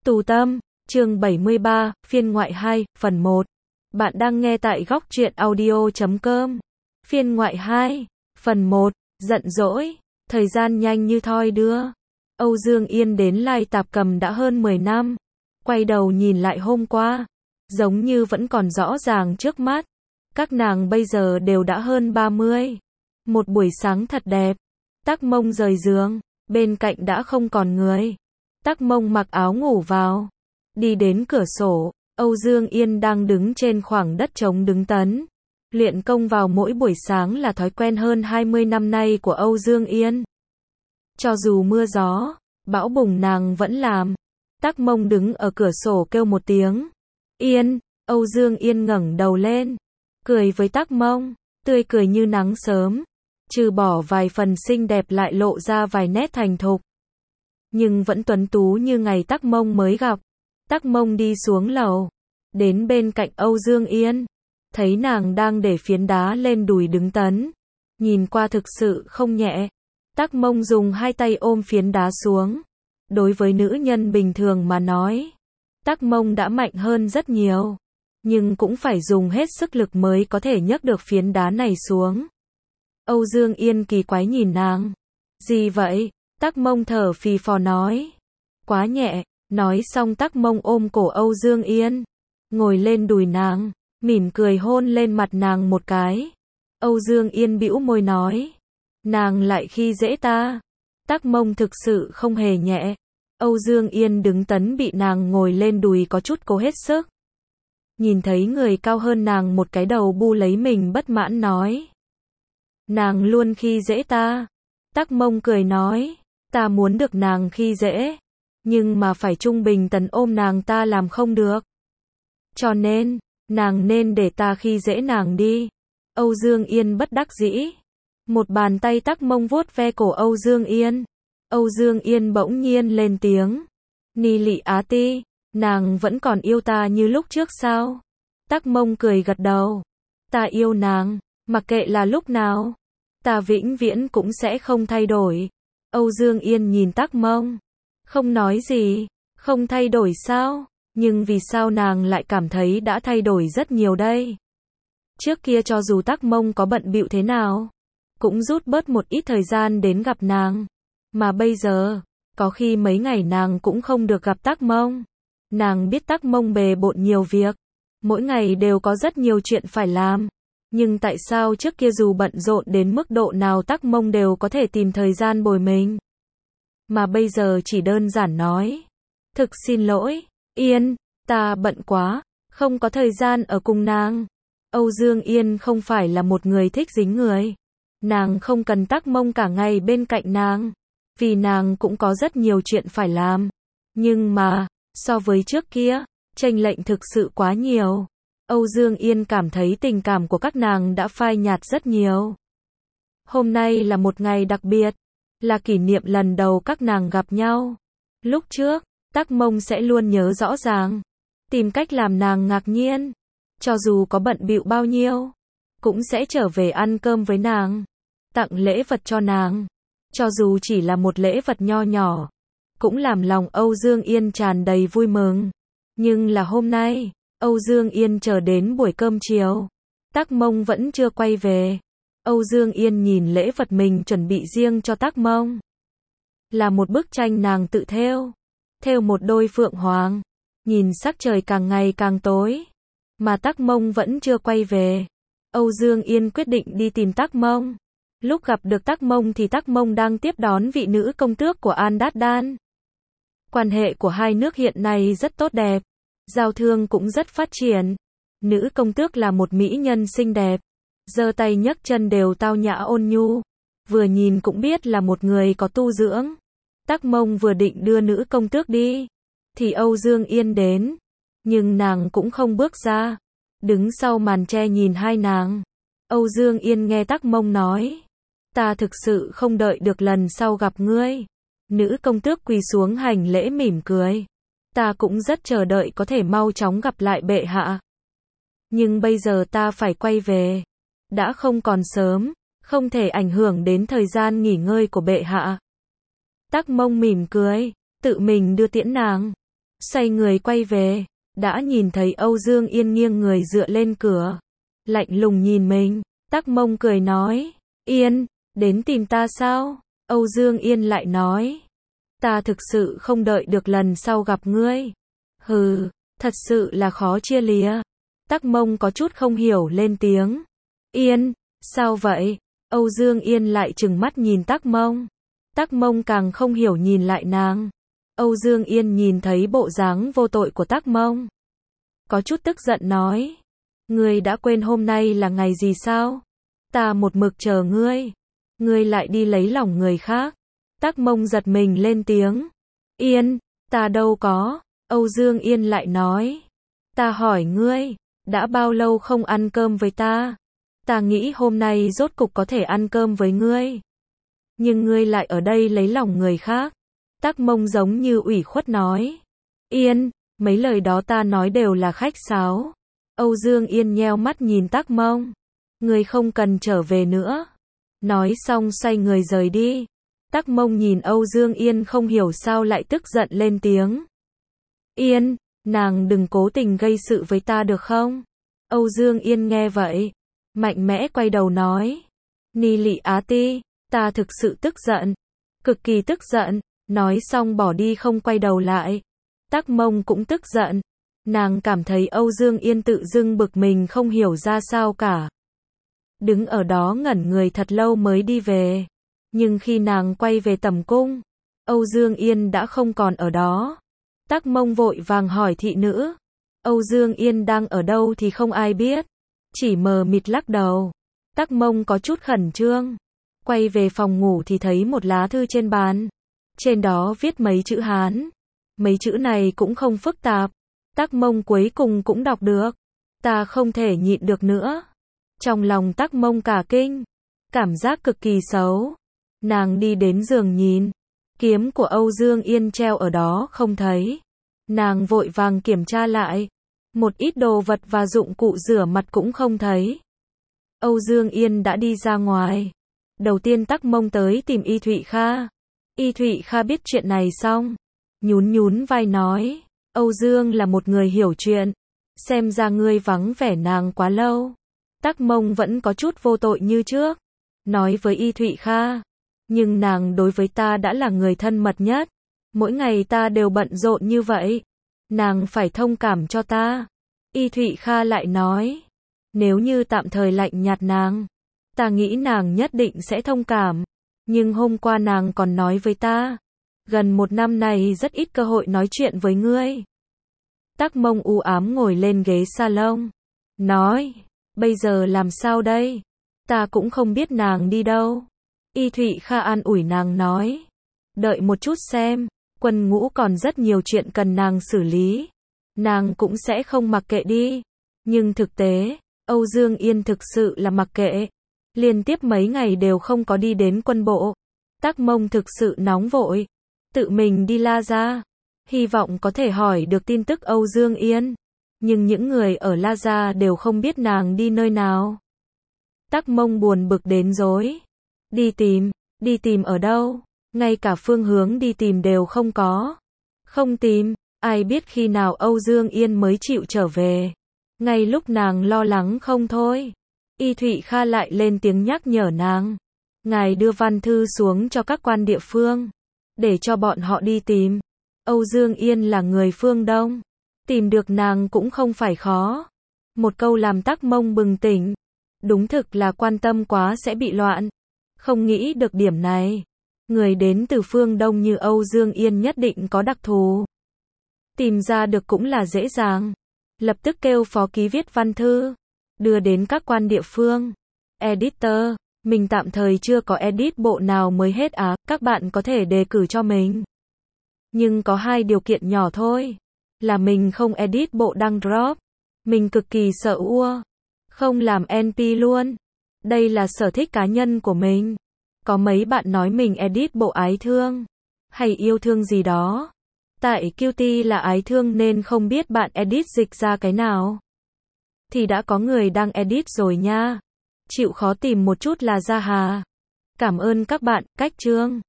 Tù Tâm, chương 73, phiên ngoại 2, phần 1. Bạn đang nghe tại góc truyện audio.com. Phiên ngoại 2, phần 1, giận dỗi, thời gian nhanh như thoi đưa. Âu Dương Yên đến Lai Tạp Cầm đã hơn 10 năm. Quay đầu nhìn lại hôm qua, giống như vẫn còn rõ ràng trước mắt. Các nàng bây giờ đều đã hơn 30. Một buổi sáng thật đẹp. Tắc Mông rời giường, bên cạnh đã không còn người. Tắc Mông mặc áo ngủ vào, đi đến cửa sổ. Âu Dương Yên đang đứng trên khoảng đất trống đứng tấn. Luyện công vào mỗi buổi sáng là thói quen hơn 20 năm nay của Âu Dương Yên. Cho dù mưa gió, bão bùng nàng vẫn làm. Tắc Mông đứng ở cửa sổ kêu một tiếng. Yên, Âu Dương Yên ngẩng đầu lên, cười với Tắc Mông, tươi cười như nắng sớm. Trừ bỏ vài phần xinh đẹp lại lộ ra vài nét thành thục. Nhưng vẫn tuấn tú như ngày Tắc Mông mới gặp. Tắc Mông đi xuống lầu, đến bên cạnh Âu Dương Yên, thấy nàng đang để phiến đá lên đùi đứng tấn. Nhìn qua thực sự không nhẹ. Tắc Mông dùng hai tay ôm phiến đá xuống. Đối với nữ nhân bình thường mà nói, Tắc Mông đã mạnh hơn rất nhiều. Nhưng cũng phải dùng hết sức lực mới có thể nhấc được phiến đá này xuống. Âu Dương Yên kỳ quái nhìn nàng. Gì vậy? Tắc Mông thở phì phò nói. Quá nhẹ. Nói xong Tắc Mông ôm cổ Âu Dương Yên, ngồi lên đùi nàng, mỉm cười hôn lên mặt nàng một cái. Âu Dương Yên bĩu môi nói. Nàng lại khi dễ ta. Tắc Mông thực sự không hề nhẹ. Âu Dương Yên đứng tấn bị nàng ngồi lên đùi có chút cố hết sức. Nhìn thấy người cao hơn nàng một cái đầu bu lấy mình bất mãn nói. Nàng luôn khi dễ ta. Tắc Mông cười nói. Ta muốn được nàng khi dễ. Nhưng mà phải trung bình tấn ôm nàng ta làm không được. Cho nên, nàng nên để ta khi dễ nàng đi. Âu Dương Yên bất đắc dĩ. Một bàn tay Tắc Mông vuốt ve cổ Âu Dương Yên. Âu Dương Yên bỗng nhiên lên tiếng. Ni Lị Á Ti, nàng vẫn còn yêu ta như lúc trước sao? Tắc Mông cười gật đầu. Ta yêu nàng, mặc kệ là lúc nào. Ta vĩnh viễn cũng sẽ không thay đổi. Âu Dương Yên nhìn Tắc Mông. Không nói gì. Không thay đổi sao? Nhưng vì sao nàng lại cảm thấy đã thay đổi rất nhiều đây? Trước kia cho dù Tắc Mông có bận bịu thế nào, cũng rút bớt một ít thời gian đến gặp nàng. Mà bây giờ, có khi mấy ngày nàng cũng không được gặp Tắc Mông. Nàng biết Tắc Mông bề bộn nhiều việc. Mỗi ngày đều có rất nhiều chuyện phải làm. Nhưng tại sao trước kia dù bận rộn đến mức độ nào Tắc Mông đều có thể tìm thời gian bồi mình? Mà bây giờ chỉ đơn giản nói. Thực xin lỗi, Yên, ta bận quá, không có thời gian ở cùng nàng. Âu Dương Yên không phải là một người thích dính người. Nàng không cần Tắc Mông cả ngày bên cạnh nàng. Vì nàng cũng có rất nhiều chuyện phải làm. Nhưng mà, so với trước kia, chênh lệch thực sự quá nhiều. Âu Dương Yên cảm thấy tình cảm của các nàng đã phai nhạt rất nhiều. Hôm nay là một ngày đặc biệt. Là kỷ niệm lần đầu các nàng gặp nhau. Lúc trước, Tắc Mông sẽ luôn nhớ rõ ràng. Tìm cách làm nàng ngạc nhiên. Cho dù có bận bịu bao nhiêu, cũng sẽ trở về ăn cơm với nàng. Tặng lễ vật cho nàng. Cho dù chỉ là một lễ vật nho nhỏ, cũng làm lòng Âu Dương Yên tràn đầy vui mừng. Nhưng là hôm nay, Âu Dương Yên chờ đến buổi cơm chiều. Tắc Mông vẫn chưa quay về. Âu Dương Yên nhìn lễ vật mình chuẩn bị riêng cho Tắc Mông. Là một bức tranh nàng tự thêu. Thêu một đôi phượng hoàng. Nhìn sắc trời càng ngày càng tối. Mà Tắc Mông vẫn chưa quay về. Âu Dương Yên quyết định đi tìm Tắc Mông. Lúc gặp được Tắc Mông thì Tắc Mông đang tiếp đón vị nữ công tước của An Đát Đan. Quan hệ của hai nước hiện nay rất tốt đẹp. Giao thương cũng rất phát triển. Nữ công tước là một mỹ nhân xinh đẹp. Giơ tay nhấc chân đều tao nhã ôn nhu. Vừa nhìn cũng biết là một người có tu dưỡng. Tắc Mông vừa định đưa nữ công tước đi. Thì Âu Dương Yên đến. Nhưng nàng cũng không bước ra. Đứng sau màn tre nhìn hai nàng. Âu Dương Yên nghe Tắc Mông nói. Ta thực sự không đợi được lần sau gặp ngươi. Nữ công tước quỳ xuống hành lễ mỉm cười. Ta cũng rất chờ đợi có thể mau chóng gặp lại bệ hạ. Nhưng bây giờ ta phải quay về. Đã không còn sớm, không thể ảnh hưởng đến thời gian nghỉ ngơi của bệ hạ. Tắc Mông mỉm cười, tự mình đưa tiễn nàng. xoay người quay về, đã nhìn thấy Âu Dương Yên nghiêng người dựa lên cửa, lạnh lùng nhìn mình. Tắc Mông cười nói, Yên, đến tìm ta sao? Âu Dương Yên lại nói, ta thực sự không đợi được lần sau gặp ngươi. Hừ, thật sự là khó chia lìa. Tắc Mông có chút không hiểu lên tiếng. Yên, sao vậy? Âu Dương Yên lại trừng mắt nhìn Tắc Mông. Tắc Mông càng không hiểu nhìn lại nàng. Âu Dương Yên nhìn thấy bộ dáng vô tội của Tắc Mông, có chút tức giận nói, ngươi đã quên hôm nay là ngày gì sao? Ta một mực chờ ngươi, ngươi lại đi lấy lòng người khác. Tắc Mông giật mình lên tiếng, Yên, ta đâu có. Âu Dương Yên lại nói, ta hỏi ngươi, đã bao lâu không ăn cơm với ta? Ta nghĩ hôm nay rốt cục có thể ăn cơm với ngươi. Nhưng ngươi lại ở đây lấy lòng người khác. Tắc Mông giống như ủy khuất nói, Yên, mấy lời đó ta nói đều là khách sáo. Âu Dương Yên nheo mắt nhìn Tắc Mông, ngươi không cần trở về nữa. Nói xong xoay người rời đi. Tắc Mông nhìn Âu Dương Yên không hiểu sao lại tức giận lên tiếng, Yên, nàng đừng cố tình gây sự với ta được không? Âu Dương Yên nghe vậy, mạnh mẽ quay đầu nói, Ni Lị Á Ti, ta thực sự tức giận, cực kỳ tức giận. Nói xong bỏ đi không quay đầu lại. Tắc Mông cũng tức giận. Nàng cảm thấy Âu Dương Yên tự dưng bực mình không hiểu ra sao cả. Đứng ở đó ngẩn người thật lâu mới đi về. Nhưng khi nàng quay về tầm cung, Âu Dương Yên đã không còn ở đó. Tắc Mông vội vàng hỏi thị nữ, Âu Dương Yên đang ở đâu thì không ai biết. Chỉ mờ mịt lắc đầu. Tắc Mông có chút khẩn trương. Quay về phòng ngủ thì thấy một lá thư trên bàn. Trên đó viết mấy chữ Hán. Mấy chữ này cũng không phức tạp. Tắc Mông cuối cùng cũng đọc được. Ta không thể nhịn được nữa. Trong lòng Tắc Mông cả kinh. Cảm giác cực kỳ xấu. Nàng đi đến giường nhìn. Kiếm của Âu Dương Yên treo ở đó không thấy. Nàng vội vàng kiểm tra lại. Một ít đồ vật và dụng cụ rửa mặt cũng không thấy. Âu Dương Yên đã đi ra ngoài. Đầu tiên Tắc Mông tới tìm Y Thụy Kha. Y Thụy Kha biết chuyện này xong, nhún nhún vai nói, Âu Dương là một người hiểu chuyện, xem ra ngươi vắng vẻ nàng quá lâu. Tắc Mông vẫn có chút vô tội như trước, nói với Y Thụy Kha, nhưng nàng đối với ta đã là người thân mật nhất, mỗi ngày ta đều bận rộn như vậy, nàng phải thông cảm cho ta. Y Thụy Kha lại nói, nếu như tạm thời lạnh nhạt nàng, ta nghĩ nàng nhất định sẽ thông cảm. Nhưng hôm qua nàng còn nói với ta, gần một năm này rất ít cơ hội nói chuyện với ngươi. Tắc Mông u ám ngồi lên ghế salon, nói, bây giờ làm sao đây? Ta cũng không biết nàng đi đâu. Y Thụy Kha an ủi nàng nói, đợi một chút xem, quân ngũ còn rất nhiều chuyện cần nàng xử lý. Nàng cũng sẽ không mặc kệ đi. Nhưng thực tế, Âu Dương Yên thực sự là mặc kệ. Liên tiếp mấy ngày đều không có đi đến quân bộ. Tắc Mông thực sự nóng vội. Tự mình đi La Gia. Hy vọng có thể hỏi được tin tức Âu Dương Yên. Nhưng những người ở La Gia đều không biết nàng đi nơi nào. Tắc Mông buồn bực đến rối. Đi tìm ở đâu? Ngay cả phương hướng đi tìm đều không có. Không tìm, ai biết khi nào Âu Dương Yên mới chịu trở về. Ngay lúc nàng lo lắng không thôi. Y Thụy Kha lại lên tiếng nhắc nhở nàng. Ngài đưa văn thư xuống cho các quan địa phương, để cho bọn họ đi tìm. Âu Dương Yên là người phương Đông, tìm được nàng cũng không phải khó. Một câu làm Tắc Mông bừng tỉnh. Đúng thực là quan tâm quá sẽ bị loạn. Không nghĩ được điểm này. Người đến từ phương Đông như Âu Dương Yên nhất định có đặc thù. Tìm ra được cũng là dễ dàng. Lập tức kêu phó ký viết văn thư, đưa đến các quan địa phương. Editor, mình tạm thời chưa có edit bộ nào mới hết á, các bạn có thể đề cử cho mình. Nhưng có 2 điều kiện nhỏ thôi. Là mình không edit bộ đăng drop. Mình cực kỳ sợ ua. Không làm NP luôn. Đây là sở thích cá nhân của mình. Có mấy bạn nói mình edit bộ ái thương hay yêu thương gì đó. Tại QT là ái thương nên không biết bạn edit dịch ra cái nào. Thì đã có người đang edit rồi nha. Chịu khó tìm một chút là ra hà. Cảm ơn các bạn, cách chương.